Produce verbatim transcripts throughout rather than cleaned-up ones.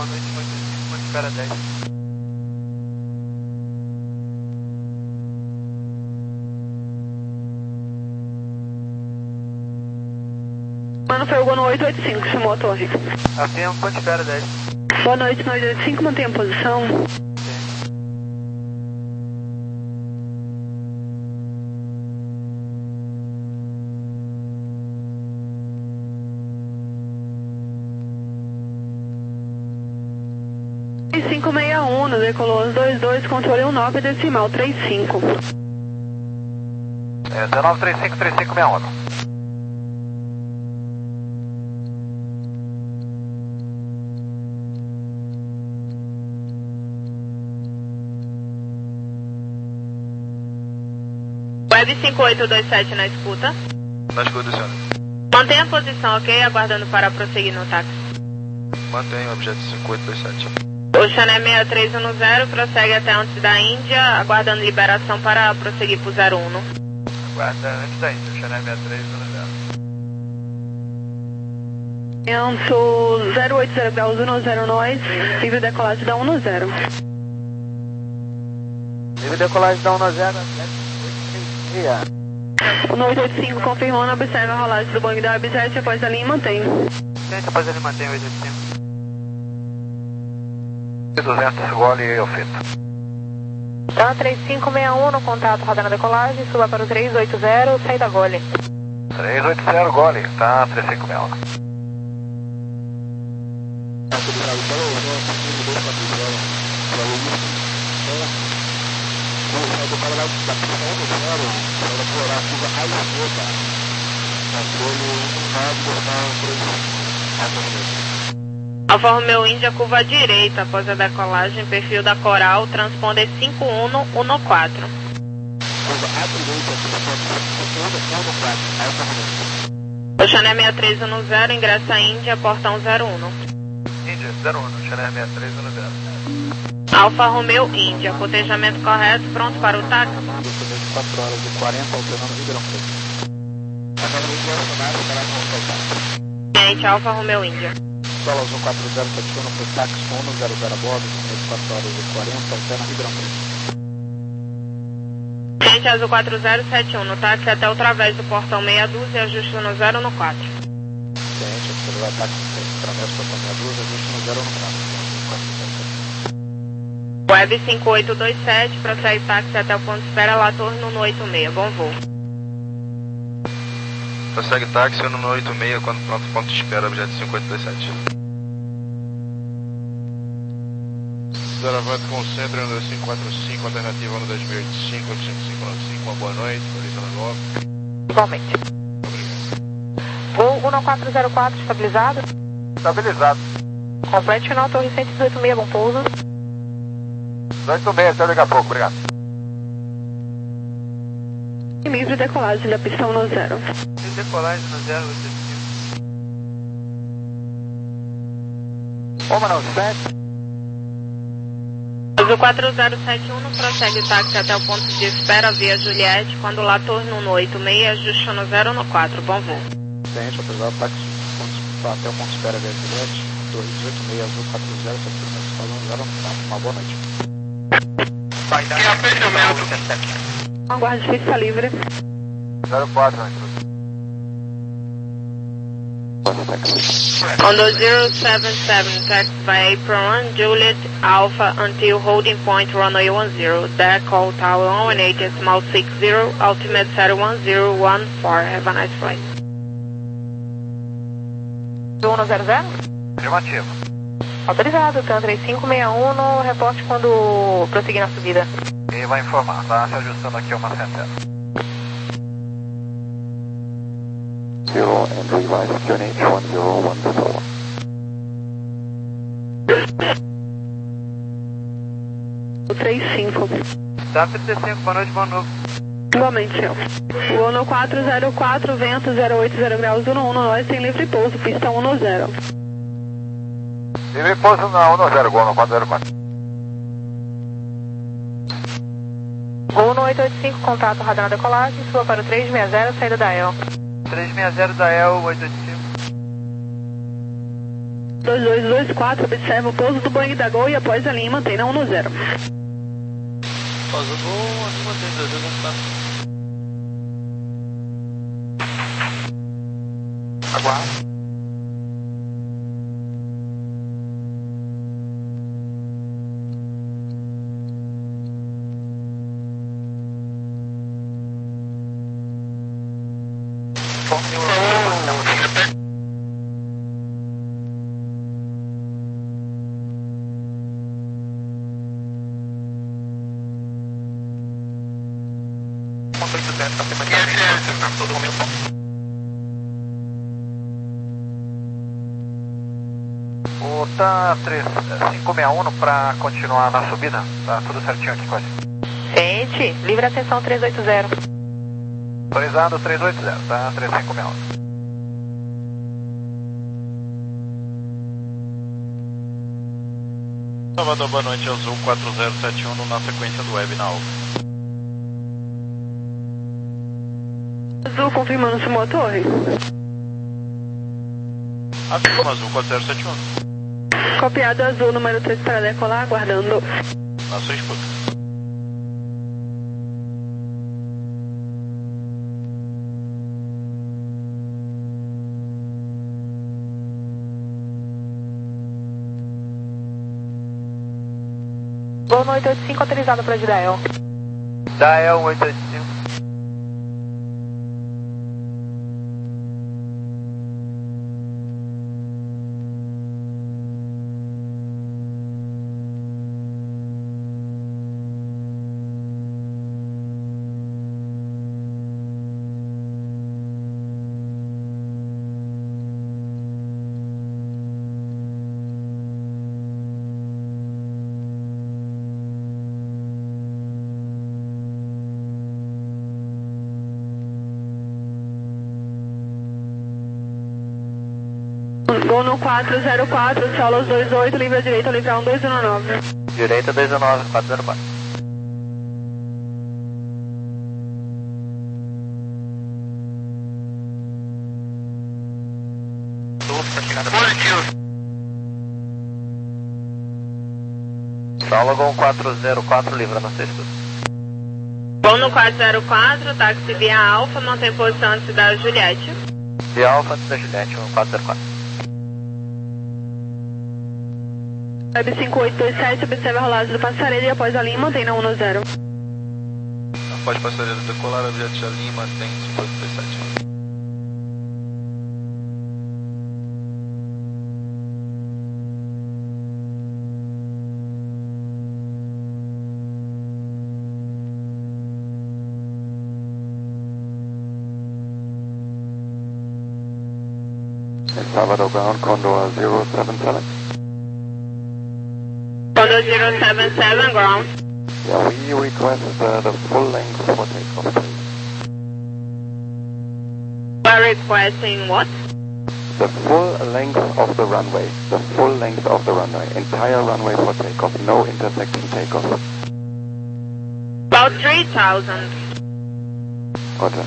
boa noite, noite cinco, ponto espera dez. Mano, foi o Gol no oito oito cinco, chamou a torre. Assim, um ponto espera dez. Boa noite, no oito oito cinco, mantenha a posição. cinco seis um, decolou os dois dois, controle um nove, decimal três cinco. É, dezenove trinta e cinco, trinta e cinco sessenta e um. Web cinco oito dois sete na escuta. Na escuta, senhora. Mantenha a posição, ok? Aguardando para prosseguir no táxi. Mantenha o objeto cinco oito dois sete. Ocean seis três um zero, prossegue até antes da Índia, aguardando liberação para prosseguir para o zero um. Aguarda antes da Índia, Ocean seis três um zero. Anso zero oito zero graus um zero nós, livre decolagem da um zero. Livre decolagem da um zero. O oito oito cinco confirmando, observa a rolagem do Boeing da Web sete após a linha e mantém. Gente, após ele mantém o oito oito cinco. duzentos, gole e alfeto. Tá, três cinco seis um no contato, rodando a decolagem, suba para o três oito zero, saída gole. três oito zero, gole, tá, três cinco seis um. Alfa Romeo Índia, curva à direita, após a decolagem, perfil da Coral, transponder cinco um um quatro. Curva à direita, Ocean seis três um zero, ingressa Índia, portão zero um. Índia, zero um, Ocean seis três um zero. Alfa Romeo Índia, cotejamento correto, pronto para o táxi. quatro horas e quarenta, alternando Ribeirão Preto. Gente, Alfa Romeo Índia. Solo azul quatro zero sete um, foi táxi com um zero zero a bordo, quatro horas e quarenta, alterna Ribeirão Preto. Gente, azul quatro zero sete um, no táxi até o través do portão meia dúzia, ajuste no zero no quatro. Gente, observar táxi através do portão meia dúzia, ajuste no zero no quatro. Web cinco oito dois sete, prossegue táxi até o ponto de espera, lá torno no oito seis, bom voo. Prossegue táxi no oito seis, quando pronto, ponto de espera, objeto cinco oito dois sete. Zaravante com centro, ano cinco quatro cinco, alternativa ano dois mil e oitenta e cinco, oito cinco cinco nove cinco, uma boa noite, Polícia Nova. Igualmente. Obrigado. Voo um quatro zero quatro, estabilizado? Estabilizado. Complete final, torre cento e dezoito seis, bom pouso. dezoito seis, até daqui a pouco, obrigado. Livre decolagem da pista um zero. Livre decolagem no zero oito cinco. Uma não, sete. Azul quatro zero sete um, prossegue o táxi até o ponto de espera via Juliette, quando lá torno no oito seis, ajuste no zero no quatro, bom voo. Gente, apesar do táxi até o ponto de espera via Juliette, torre dezoito seis, azul quatro zero sete um, zero no quatro, uma boa noite. Vai dar. Aguarde pista livre. zero quatro, On the zero seven seven, taxi by April one, Juliet Alpha until holding point runway one zero, decol tower one eight, small six zero, ultimate zero one zero one four, have a nice flight. um zero zero? Afirmativo. Autorizado, T A N três cinco seis um, no reporte quando prosseguir na subida. E vai informar, tá se ajustando aqui uma centena. Zero and revise Q N H one zero one four. O três cinco. Tá, trinta e cinco, boa noite, bom novo. Igualmente, senhor. O ano quatro zero quatro, vento zero oito zero graus um um, nós tem livre pouso, pista um zero. Livre pouso na um zero, gol no quatro zero quatro. Gol no oito oito cinco, contato radar na decolagem, suba para o três seis zero, saída da E L. três seis zero da E L, oito oito cinco. dois dois dois quatro, observa o pouso do Boeing da Gol e após a linha mantenha um no zero. Após o Gol, a linha mantém dois dois dois quatro. Aguardo. O T A três cinco seis um para continuar na subida, tá tudo certinho aqui com a gente. Gente, livre atenção três oito zero. Autorizado três oito zero, tá? três cinco seis um. Salvador, boa noite, Azul quatro zero sete um na sequência do web na Alfa. Azul, confirmando sua torre. Azul, Azul quatro zero sete um. Copiado Azul, número três para decolar, aguardando. Na sua escuta. Boa noite, oito cinco autorizado para Didael. Dial oito oito cinco. Gol no quatro zero quatro, solos dois oito, livre à direita, livre um dois um nove. Direita dois um nove, quatro zero quatro. Positivo. Solo Gol quatro zero quatro, livre na sua escuta. Gol no quatro zero quatro, táxi via Alfa, mantém posição antes da Juliette. Via Alfa antes da Juliette, quatro zero quatro. Web cinco oito dois sete, observa a rolagem do passaredo e após a linha mantém na um no zero. Após passaredo decolar, objeto a linha mantém cinco oito dois sete. Salvador Ground, Condor zero seven seven. Condor zero seven seven, ground. Yeah, we request uh, the full length for takeoff, please. We're requesting what? The full length of the runway. The full length of the runway. Entire runway for takeoff. No intersection takeoff. About three thousand. Roger.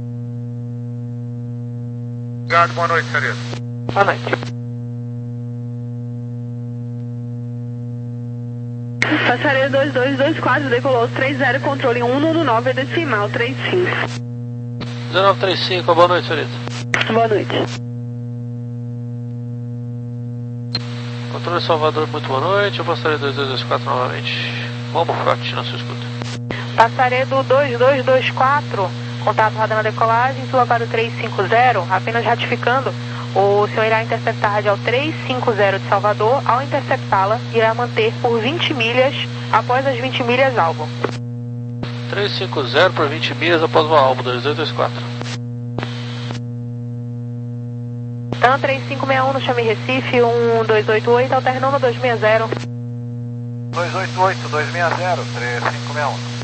Guard, boa noite, Careto. Boa noite. Passaredo dois dois dois quatro, decolou três zero, controle um um nove, decimal três cinco. zero nove três cinco, boa noite, senhorita. Boa noite. Controle Salvador, muito boa noite. Eu passaredo dois dois dois quatro novamente. Bombo forte na sua escuta. Passaredo dois dois dois quatro, contato radar na decolagem, deslocado três cinco zero, apenas ratificando. O senhor irá interceptar a radial três cinco zero de Salvador. Ao interceptá-la, irá manter por vinte milhas, após as vinte milhas, alvo. três cinco zero por vinte milhas após o alvo, dois dois dois quatro. TAM três cinco seis um no Chame Recife, um dois oito oito, alternando dois seis zero. dois oito oito, dois seis zero, três cinco seis um.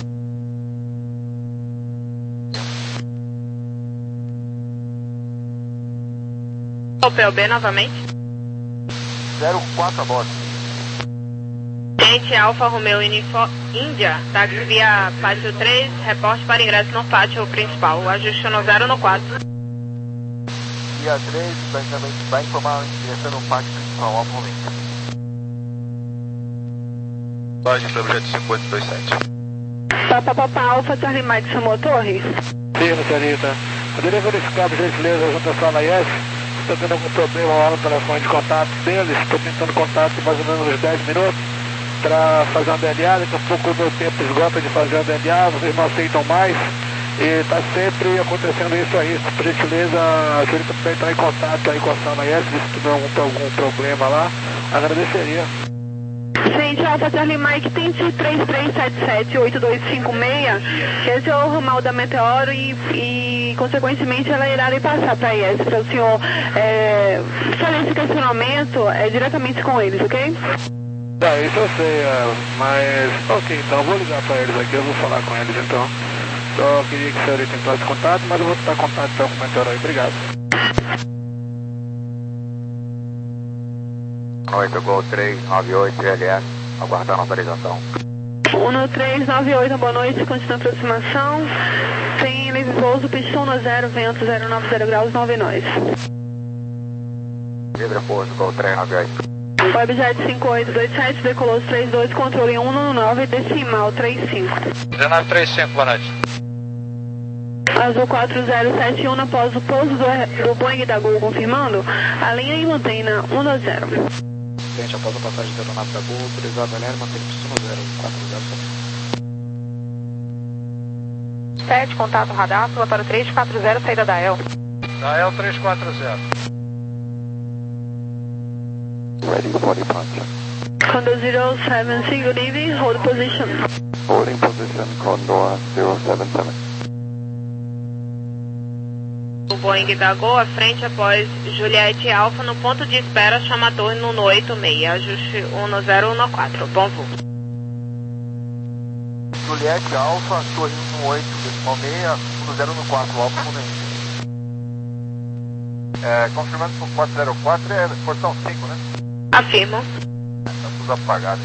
O P L B novamente. zero quatro a bordo. Gente, Alfa Romeo Info, Índia, táxi via pátio três, reporte para ingresso no pátio principal. O ajuste no zero no quatro. Via três, também vai informar em direção no parque principal, Alfa Romeo. Lógico, pelo jet cinco oito dois sete. Papa Papa Alfa, Charlie Mike, chamou Torres? Sim, senhorita. Poderia verificar, por gentileza, junto à sala I S, se está tendo algum problema lá no telefone de contato deles. Estou tentando contato mais ou menos uns dez minutos para fazer uma D L A. Daqui a pouco o meu tempo esgota de fazer uma D L A, vocês não aceitam mais. E está sempre acontecendo isso aí. Por gentileza, a senhorita puder entrar em contato aí com a sala I S, se tiver algum, algum problema lá, agradeceria. Gente, Alfa Charlie Mike, tente três três sete sete oito dois cinco seis, que esse é o ramal da Meteoro e, e consequentemente, ela irá lhe passar para a I S, para o senhor é, fazer esse questionamento é, diretamente com eles, ok? Tá, isso eu sei, é, mas... Ok, então eu vou ligar para eles aqui, eu vou falar com eles então. Só queria que a senhorita entrasse em contato, mas eu vou tentar contato então com o Meteoro aí, obrigado. Boa noite, Gol três nove oito, G L S, aguardando a autorização. um três nove oito, boa noite, continua a aproximação. Tem livre pouso, pistão no zero, vento zero nove zero graus, nove nós. Livre pouso, Gol três nove oito. Webjet cinco oito dois sete, decolou trinta e dois, controle um nove, decimal trinta e cinco. dezenove trinta e cinco, boa noite. Azul quatro zero sete um, após o pouso do, do Boeing da Gol confirmando, a linha e mantém na um dois zero. Gente, após a passagem da aeronave da Gol, autorizado a L R, mantém pistão zero quatro zero sete. sete, contato radar, pilotário três quatro zero, saída da E L. Da E L três quatro zero. Ready for departure. Condor zero seven six, good evening, hold position. Holding position, Condor zero seven seven. O Boeing da Gol à frente após Juliette Alpha no ponto de espera, chama a torre no oito seis, ajuste um zero um quatro, bom voo. Juliette Alfa, torre um oito, decimal seis, um zero um quatro, Alfa Romeo. É, confirmando que o quatro zero quatro é portão cinco, né? Afirmo. Está tudo apagado.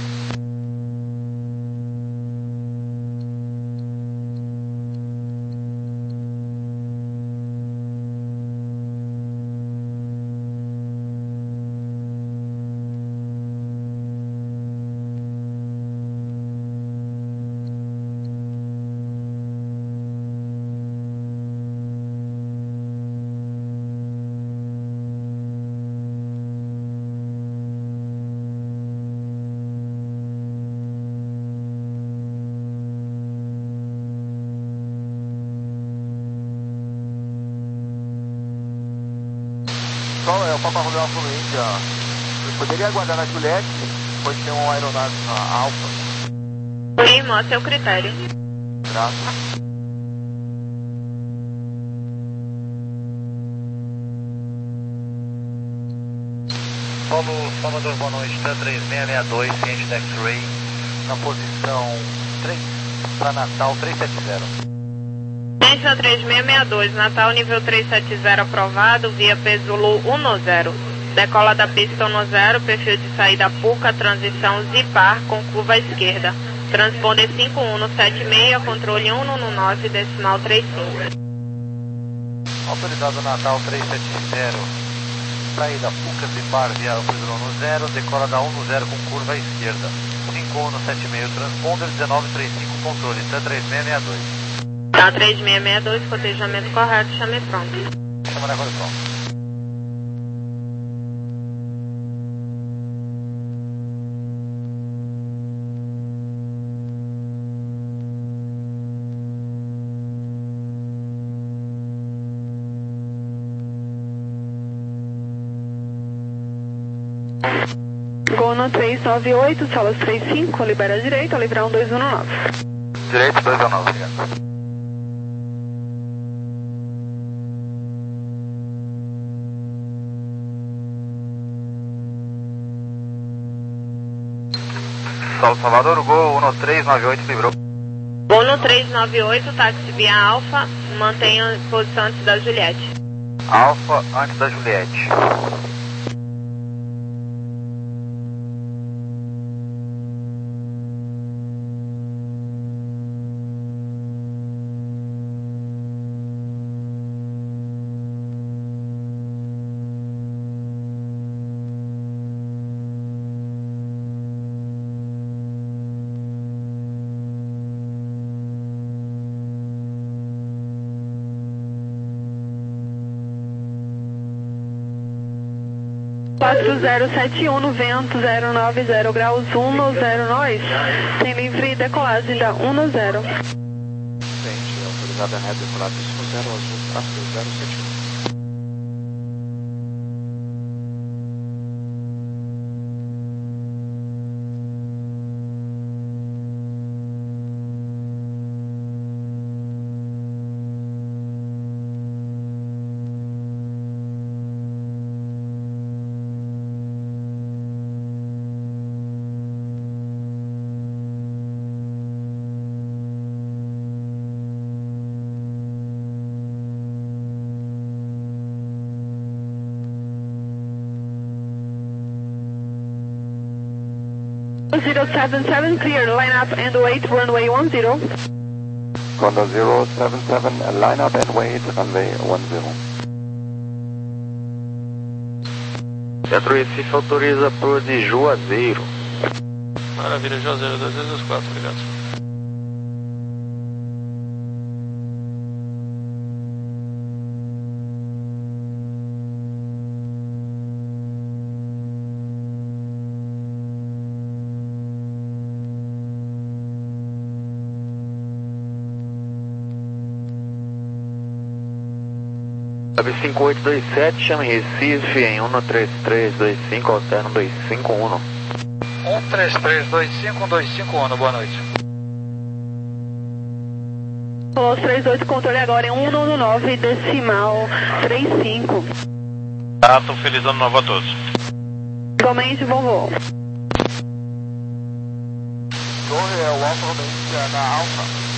É o Papa Romeo Alfa Índia. Eu poderia aguardar na Juliette, pois tem uma aeronave na Alfa. Primo, a seu critério. Graças. Paulo Salvador, boa noite, T três seis seis dois, ciente da X-Ray, na posição três, para Natal três sete zero. Ciência três seis seis dois, Natal nível três sete zero aprovado, via Pesulu um zero. Decola da pista um zero, perfil de saída Puca, transição Zipar com curva à esquerda. Transponder cinco um sete seis, controle um nove, decimal trinta e cinco. Autorizado Natal três sete zero, saída Puca Zipar via Pesulu um zero, decola da um zero com curva à esquerda. cinco um sete seis, transponder dezenove trinta e cinco, controle T três seis seis dois. Tá, três seis seis dois, cotejamento correto, chame pronto. Chama na condição. Gol no três nove oito, salas três cinco, libera a direita, livrar um dois um nove. Direito dois um nove, obrigado. Salvador, Gol um três nove oito, livrou. Gol no três nove oito, táxi via Alfa, mantenha posição antes da Juliette. Alfa antes da Juliette. quatro zero sete um no vento, zero nove zero graus um no zero nós, tem livre decolagem da um no zero. Frente, autorizada a reta decolada no zero azul, traço zero sete um. zero seven seven, clear, line up and wait, runway one zero. Condor zero seven seven, line up and wait, runway one zero. Centro Recife autoriza pro de Juazeiro. Maravilha, Juazeiro, dois vezes quatro, obrigado. cinco oito dois sete, chame Recife em um três três dois cinco, alterno dois cinco um. um três três dois cinco, dois cinco um, boa noite. Los três dois, controle agora em um nove decimal trinta e cinco. Tá, tô feliz ano novo a todos. Igualmente, bom voo. Torre é o Alfa Romeo na Alfa.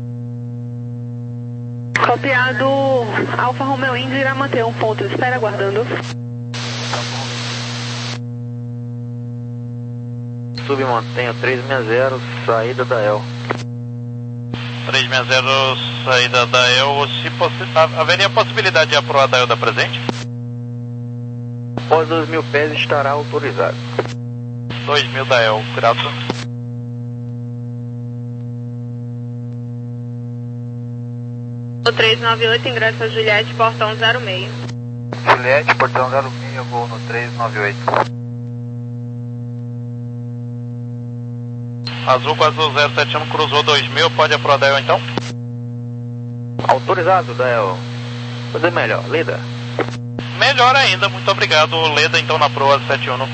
Copiado, Alfa Romeo Indy irá manter um ponto de espera aguardando. Submantenho três seis zero, saída da E L. três seis zero, saída da E L. Se possi haveria possibilidade de aprovar da E L da presente? Após dois mil pés estará autorizado. dois mil da E L, grato. O três nove oito, ingresso a Juliette, portão zero seis. Juliette, portão zero seis, voo no três nove oito. Azul com azul zero sete um, cruzou dois mil, pode aprovar da E L então? Autorizado da E L. Fazer melhor, Leda. Melhor ainda, muito obrigado. Leda então na proa sete um.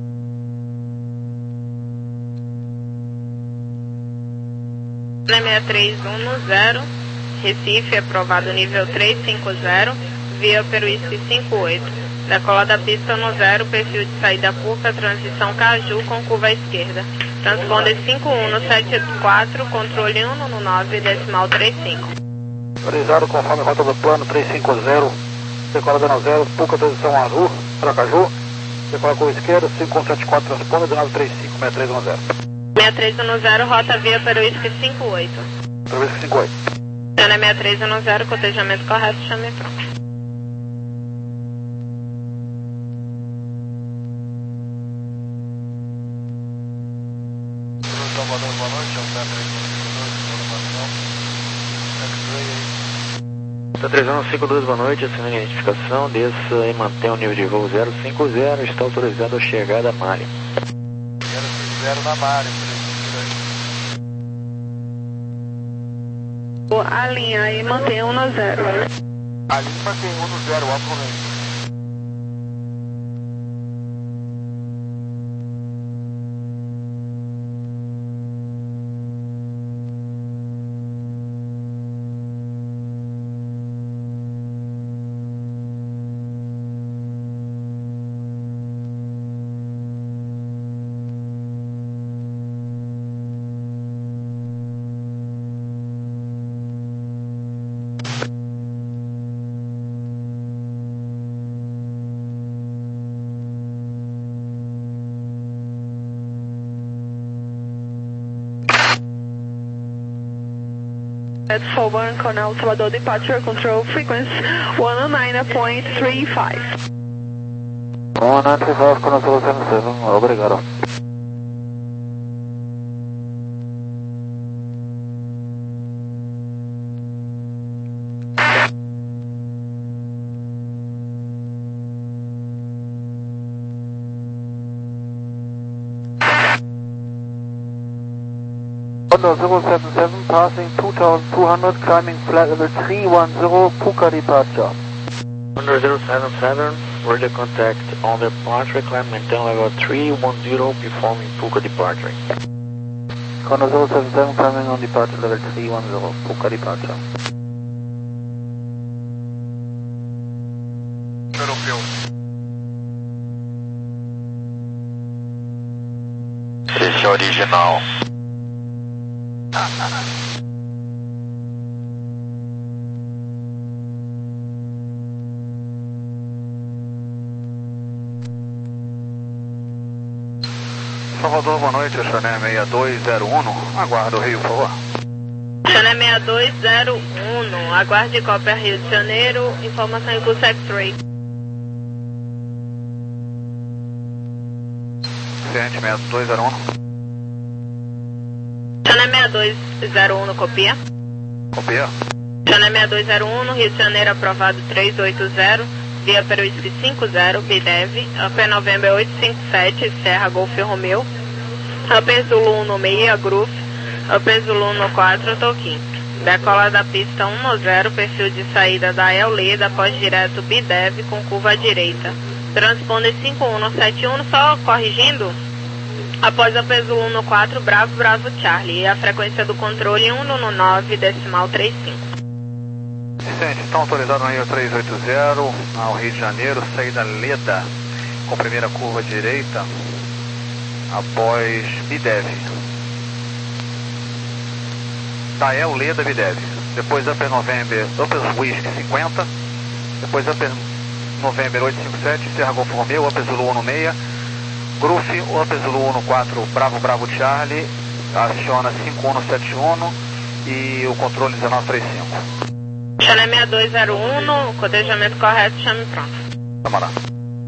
seis três um no zero. Recife, aprovado nível trezentos e cinquenta, via Peruísque cinco oito. Decola da pista no zero, perfil de saída curta, transição Caju com curva à esquerda. Transponder cinco um no sete quatro, controle um no nove, decimal trinta e cinco. Autorizado conforme rota do plano trezentos e cinquenta, decola dando zero, Puca transição azul, para Caju. Decola com a esquerda, cinco um sete quatro, transponder, nove três cinco, seis três um zero. seis três um zero, rota via Peruísque cinco oito. Peruísque cinco oito. Ana seis três um zero, cotejamento correto, chame pronto. Boa noite, é o T três um cinco dois, informação. T três um cinco dois, boa noite, assinando a identificação, desça e mantenha o nível de voo zero cinco zero, está autorizado a chegada a Mário. zero cinco zero na Mário, A linha aí mantém um no zero. a linha mantém um no zero, Alfa Romeo. At Forward, Coronel Salvador, departure control frequency one oh nine point three five. one nine three five, Coronel seven seven, obrigado. Condor zero seven seven, passing two thousand two hundred, climbing flight level three one zero, Puka departure. Condor zero seven seven, radio contact on departure, climb maintain level three one zero, performing Puka departure. Condor zero seven seven, climbing on departure level three one zero, Puka departure. Europeu. Esse é original. Salvador, boa noite, Chané seis dois zero um, aguarda o Rio, por favor. Chané seis dois zero um, aguarde cópia Rio de Janeiro, informação em curso X-Ray. Ciente seis dois zero um. Chané seis dois zero um, copia. Copia. Chané seis dois zero um, Rio de Janeiro, aprovado três oito zero, via Peruísque cinco zero, B D E V, Upper November oito cinco sete, Serra Golf Romeu, Upper Zulu um seis, Groove, Upper Zulu um quatro, Toquim. Decola da pista um zero, perfil de saída da El Leda, após direto B D E V com curva à direita. Transponder cinco um sete um, só corrigindo, após Upper Zulu um quatro, Bravo, Bravo, Charlie, e a frequência do controle um nove, decimal trinta e cinco. Vicente, estão autorizados no Rio três oito zero, ao Rio de Janeiro, saída Leda, com primeira curva direita, após B D E V. Dael Leda, B D E V. Depois Upper November, Upper Whisky cinquenta, depois Upper November oito cinco sete, Serra Golf Romeu, Upper Zulu um seis, Groove, Upper Zulu um quatro, Bravo, Bravo, Charlie, aciona cinco um sete um e o controle dezenove trinta e cinco. Chané seis dois zero um, cotejamento correto, chame pronto. Vamos lá.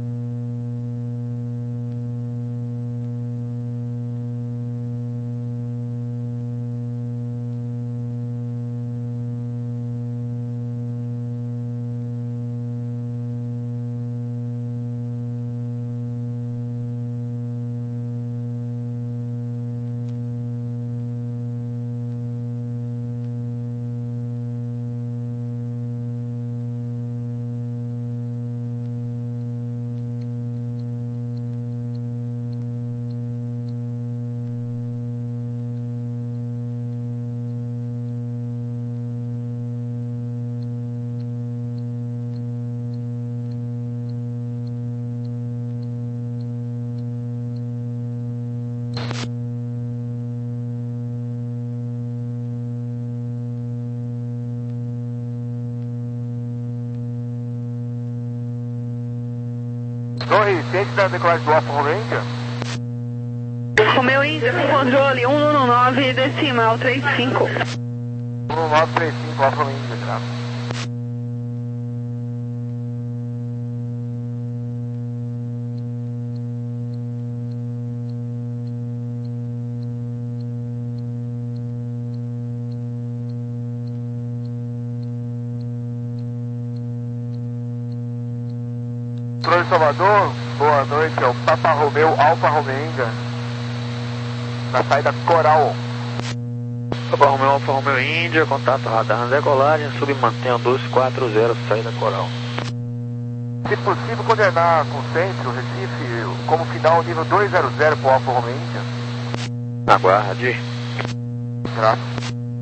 Torre, ciente da decolagem do Alfa Romeo Índia? Romeu Índia, controle um um nove, decimal trinta e cinco. um um nove três cinco, Alfa Romeo Índia, cara. Controle Salvador, boa noite, é o Papa Romeu, Alfa Romeo Índia, na saída Coral. Papa Romeu, Alfa Romeo Índia, contato radar na decolagem, submantenha dois quatro zero, saída Coral. Se possível, coordenar com o centro, Recife, como final nível dois zero zero para o Alfa Romeo Índia. Aguarde. Graças.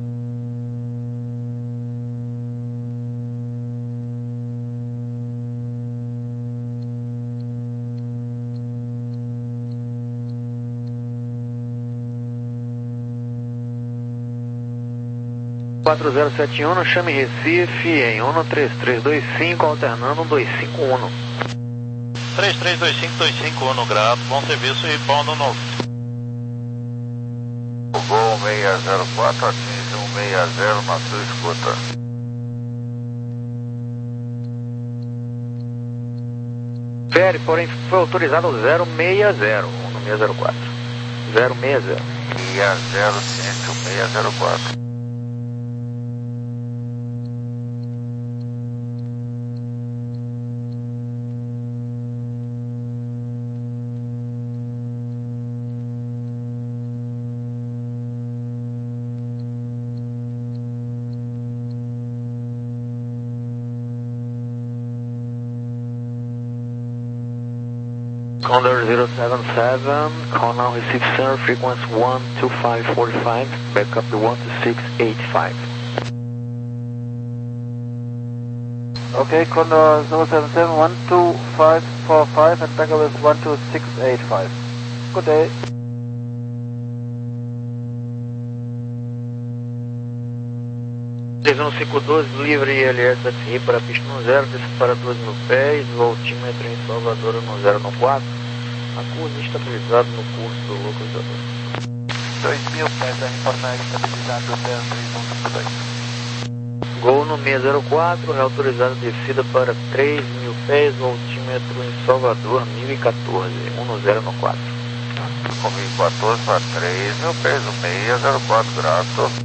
quatro zero sete um, chame Recife em um três três dois cinco, alternando dois cinco um. três três dois cinco dois cinco um, grato, bom serviço e pão no novo. O Gol seis zero quatro atinge um seis zero na sua escuta. Fere, porém foi autorizado o zero seis zero, no seis zero quatro. zero seis zero. seis zero, ciente, o seis zero quatro. Condor zero seven seven, call now receive center frequency one two five four five, back up to one two six eight five. Okay, Condor zero seven seven, one two five four five and back up is one two six eight five. Good day. três um cinco dois, livre I L S F I para pista no zero, desce para dois mil pés, voltímetro em Salvador no zero no quatro, a curva estabilizado no curso do localizador. dois mil pés, em Porto Alegre, estabilizado no três um cinco dois. Gol no seis zero quatro, reautorizado descida para três mil pés, voltímetro em Salvador, mil e quatorze, um no zero no quatro. Com mil e quatorze para três mil pés, o seis zero quatro, graças.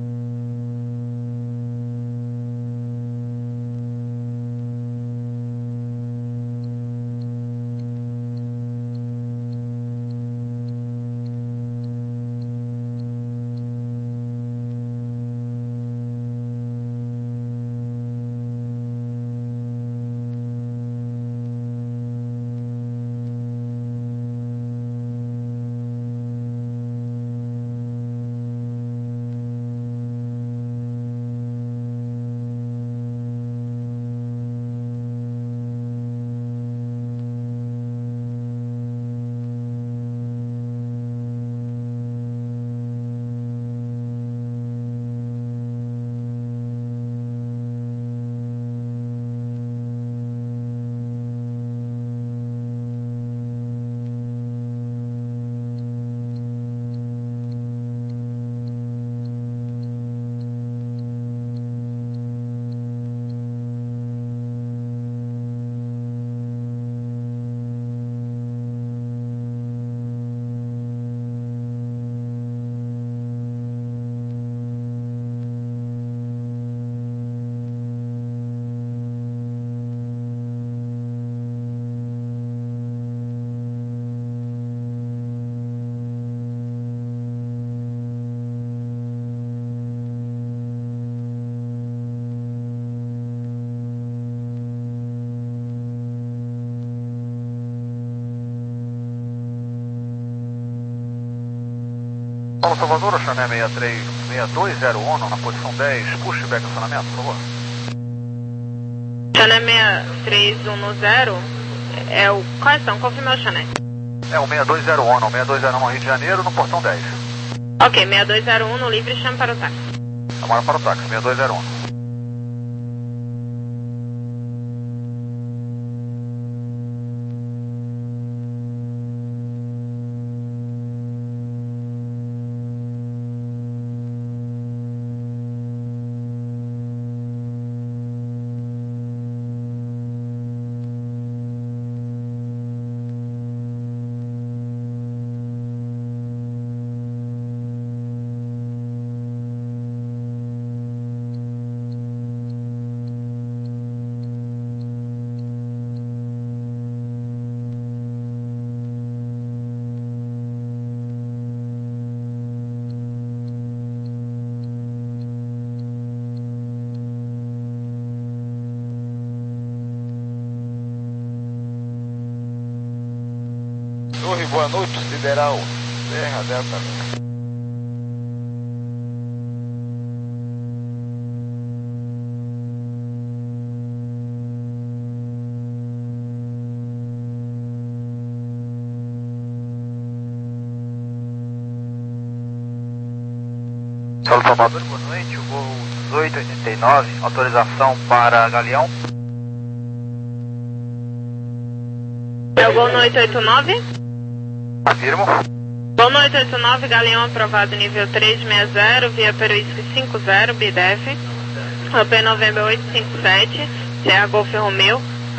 Paulo Salvador, Chané seis três seis dois zero um, na posição dez, pushback acionamento, por favor. Chané seis três um zero, é o... Quais são? Confirma o Chané. É o seis dois zero um, seis dois zero um no Rio de Janeiro, no portão dez. Ok, seis dois zero um no livre, chama para o táxi. Chama para o táxi, seis dois zero um. Torre, boa noite, Sideral, Serra Delta. Paulo Salvador, boa noite, o voo dezoito oitenta e nove, autorização para Galeão. É o Gol no oito oito nove? Afirmo. Gol no oito oito nove, Galeão aprovado nível três seis zero, via Peruísque cinco zero, B D F, O P November oito cinco sete, Serra Golf Romeu,